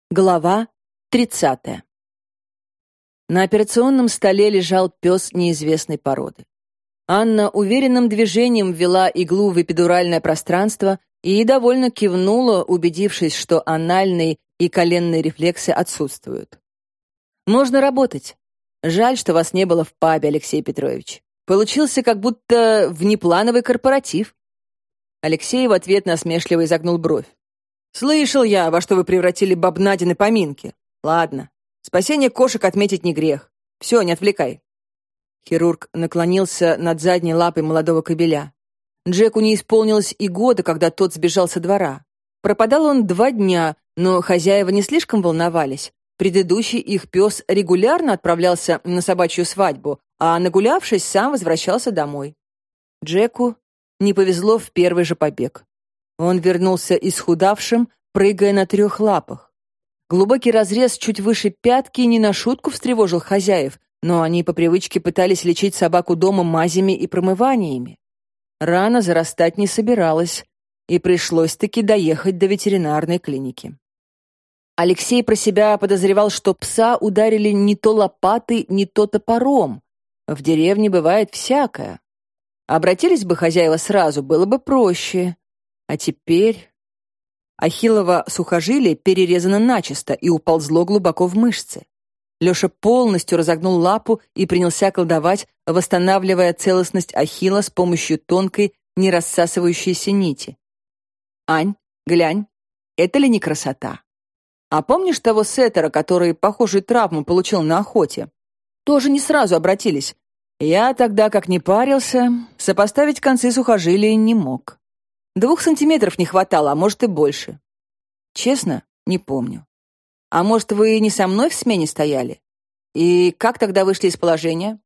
Глава 30. На операционном столе лежал пес неизвестной породы. Анна уверенным движением ввела иглу в эпидуральное пространство и довольно кивнула, убедившись, что анальные и коленные рефлексы отсутствуют. «Можно работать. Жаль, что вас не было в пабе, Алексей Петрович. Получился как будто внеплановый корпоратив». Алексей в ответ насмешливо изогнул бровь. «Слышал я, во что вы превратили бабнадины поминки. Ладно, спасение кошек отметить не грех. Все, не отвлекай». Хирург наклонился над задней лапой молодого кобеля. Джеку не исполнилось и года, когда тот сбежал со двора. Пропадал он 2 дня, но хозяева не слишком волновались. Предыдущий их пес регулярно отправлялся на собачью свадьбу, а нагулявшись, сам возвращался домой. Джеку не повезло в первый же побег. Он вернулся исхудавшим, прыгая на 3 лапах. Глубокий разрез чуть выше пятки не на шутку встревожил хозяев, но они по привычке пытались лечить собаку дома мазями и промываниями. Рана зарастать не собиралась, и пришлось-таки доехать до ветеринарной клиники. Алексей про себя подозревал, что пса ударили не то лопатой, не то топором. В деревне бывает всякое. Обратились бы хозяева сразу, было бы проще. А теперь... Ахиллово сухожилие перерезано начисто и уползло глубоко в мышцы. Леша полностью разогнул лапу и принялся колдовать, восстанавливая целостность ахилла с помощью тонкой, не рассасывающейся нити. «Ань, глянь, это ли не красота? А помнишь того сеттера, который похожую травму получил на охоте? Тоже не сразу обратились. Я тогда, как не парился, сопоставить концы сухожилия не мог. 2 сантиметров не хватало, а может и больше. Честно, не помню. А может, вы не со мной в смене стояли? И как тогда вышли из положения?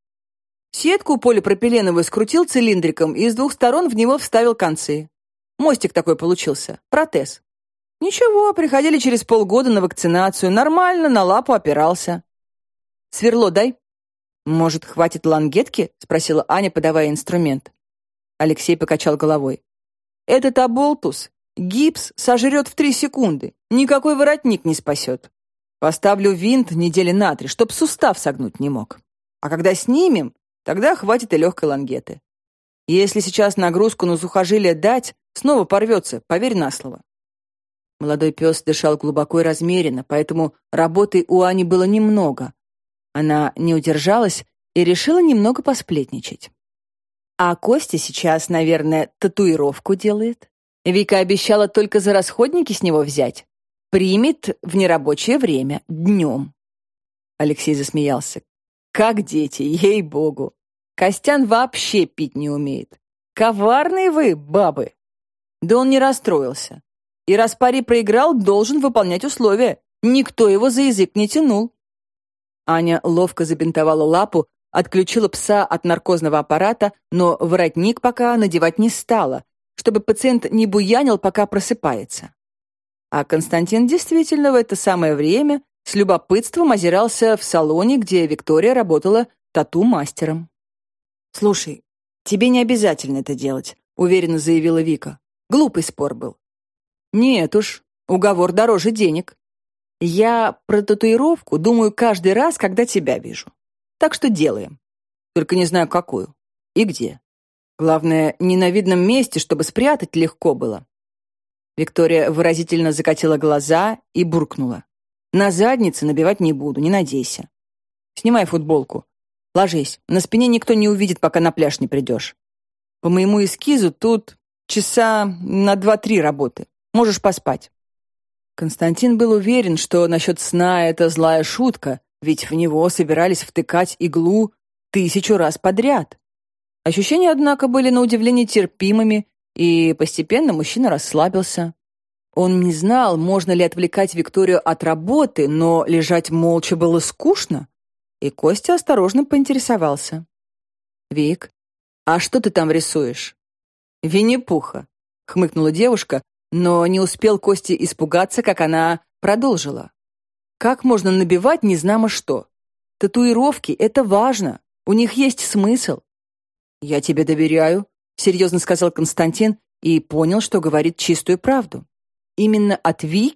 Сетку полипропиленовую скрутил цилиндриком и с 2 сторон в него вставил концы. Мостик такой получился, протез. Ничего, приходили через полгода на вакцинацию, нормально, на лапу опирался. Сверло дай. Может, хватит лангетки? Спросила Аня, подавая инструмент. Алексей покачал головой. Этот оболтус гипс сожрет в 3 секунды. Никакой воротник не спасет. Поставлю винт недели на 3, чтоб сустав согнуть не мог. А когда снимем, тогда хватит и легкой лангеты. Если сейчас нагрузку на сухожилие дать, снова порвется, поверь на слово. Молодой пес дышал глубоко и размеренно, поэтому работы у Ани было немного. Она не удержалась и решила немного посплетничать. А Костя сейчас, наверное, татуировку делает. Вика обещала только за расходники с него взять. Примет в нерабочее время, днем. Алексей засмеялся. Как дети, ей-богу. Костян вообще пить не умеет. Коварные вы, бабы. Да он не расстроился. И раз пари проиграл, должен выполнять условия. Никто его за язык не тянул. Аня ловко забинтовала лапу, отключила пса от наркозного аппарата, но воротник пока надевать не стала, чтобы пациент не буянил, пока просыпается. А Константин действительно в это самое время с любопытством озирался в салоне, где Виктория работала тату-мастером. «Слушай, тебе не обязательно это делать», — уверенно заявила Вика. «Глупый спор был». «Нет уж, уговор дороже денег. Я про татуировку думаю каждый раз, когда тебя вижу. Так что делаем. Только не знаю, какую и где. Главное, не на видном месте, чтобы спрятать легко было». Виктория выразительно закатила глаза и буркнула. «На заднице набивать не буду, не надейся. Снимай футболку. Ложись, на спине никто не увидит, пока на пляж не придешь. По моему эскизу тут часа на 2-3 работы. Можешь поспать». Константин был уверен, что насчет сна это злая шутка, ведь в него собирались втыкать иглу 1000 раз подряд. Ощущения, однако, были на удивление терпимыми, и постепенно мужчина расслабился. Он не знал, можно ли отвлекать Викторию от работы, но лежать молча было скучно, и Костя осторожно поинтересовался. «Вик, а что ты там рисуешь?» «Винни-Пуха», — хмыкнула девушка, но не успел Костя испугаться, как она продолжила. «Как можно набивать незнамо что? Татуировки — это важно, у них есть смысл». «Я тебе доверяю», — серьезно сказал Константин и понял, что говорит чистую правду. Именно от Вики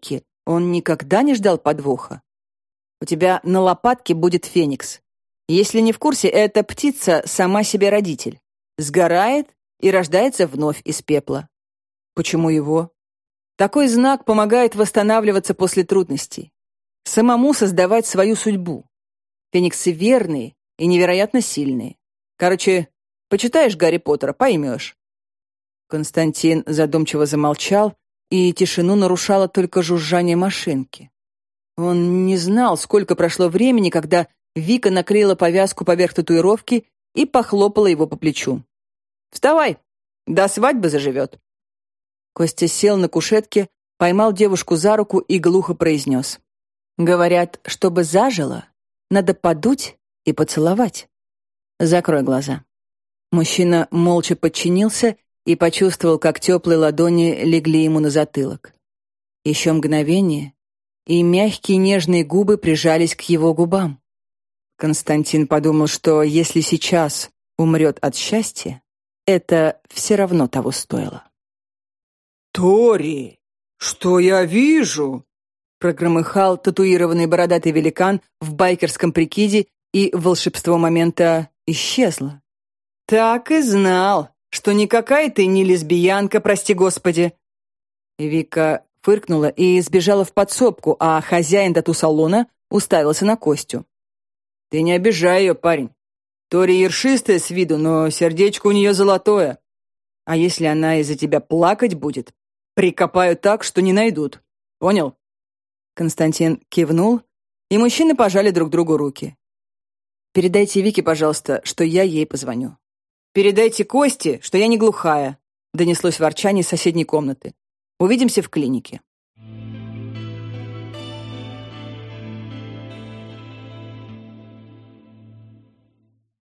Он никогда не ждал подвоха. У тебя на лопатке будет феникс. Если не в курсе, эта птица сама себе родитель. Сгорает и рождается вновь из пепла. Почему его? Такой знак помогает восстанавливаться после трудностей. Самому создавать свою судьбу. Фениксы верные и невероятно сильные. Короче, почитаешь Гарри Поттера, поймешь. Константин задумчиво замолчал, и тишину нарушало только жужжание машинки. Он не знал, сколько прошло времени, когда Вика наклеила повязку поверх татуировки и похлопала его по плечу. «Вставай, до свадьбы заживет». Костя сел на кушетке, поймал девушку за руку и глухо произнес. «Говорят, чтобы зажило, надо подуть и поцеловать. Закрой глаза». Мужчина молча подчинился и почувствовал, как теплые ладони легли ему на затылок. Еще мгновение, и мягкие нежные губы прижались к его губам. Константин подумал, что если сейчас умрет от счастья, это все равно того стоило. «Тори, что я вижу?» Прогромыхал татуированный бородатый великан в байкерском прикиде, и волшебство момента исчезло. «Так и знал, что никакая ты не лесбиянка, прости господи!» Вика фыркнула и сбежала в подсобку, а хозяин тату-салона уставился на Костю. «Ты не обижай ее, парень. Тори ершистая с виду, но сердечко у нее золотое. А если она из-за тебя плакать будет, прикопаю так, что не найдут. Понял?» Константин кивнул, и мужчины пожали друг другу руки. «Передайте Вике, пожалуйста, что я ей позвоню». «Передайте Косте, что я не глухая», донеслось ворчание из соседней комнаты. «Увидимся в клинике».